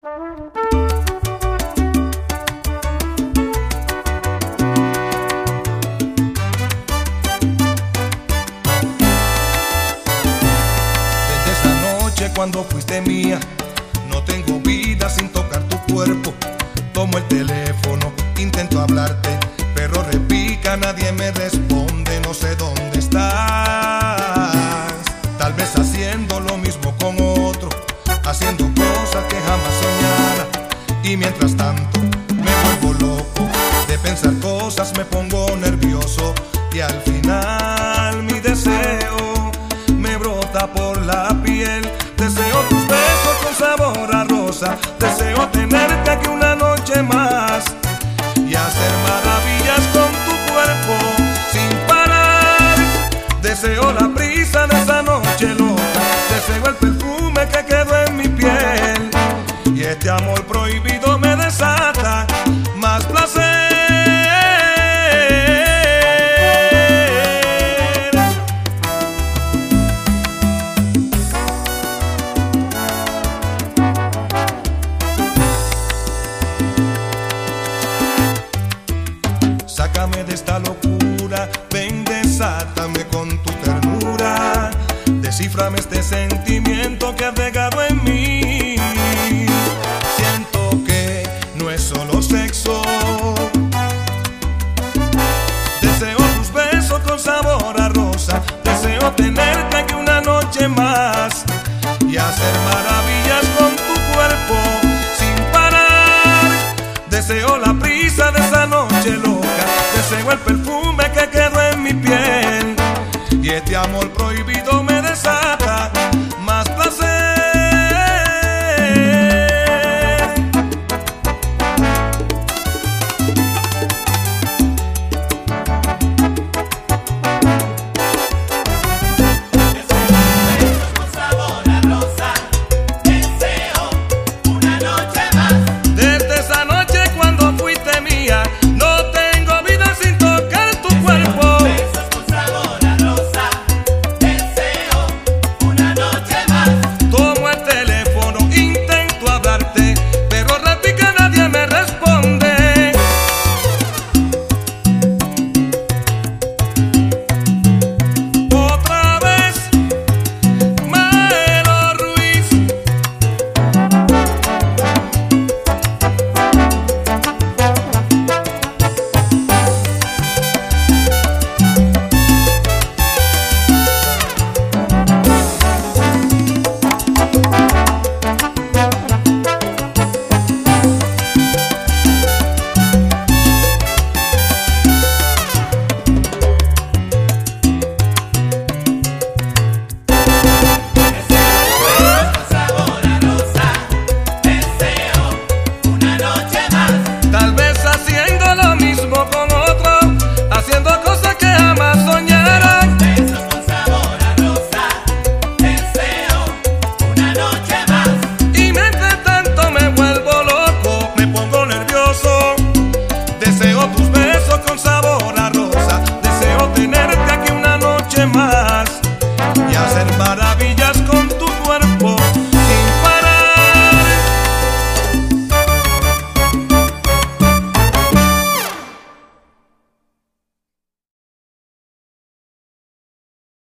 Desde esa noche cuando fuiste mía, no tengo vida sin tocar tu cuerpo. Tomo el teléfono, intento hablarte, pero repica, nadie me responde, no sé dónde estás. Tal vez haciendo lo mismo con otro, haciendo cosas que jamás soñara. Y mientras tanto me vuelvo loco, de pensar cosas me pongo nervioso. Y al final mi deseo me brota por la piel. Deseo tus besos con sabor a rosa, deseo tenerte aquí una noche más y hacer maravillas con tu cuerpo sin parar. Deseo la brisa de esa noche loca, deseo el perfume que quedó en mi piel, y este amor prohibido me desata más placer. Sácame de esta locura, ven, desátame con tu ternura, descíframe este sentimiento que ha regado en mí. Siento que no es solo sexo, deseo tus besos con sabor a rosa, deseo tenerte aquí una noche más y hacer maravillas con tu cuerpo sin parar. Deseo la brisa de esa noche loca, deseo el perfume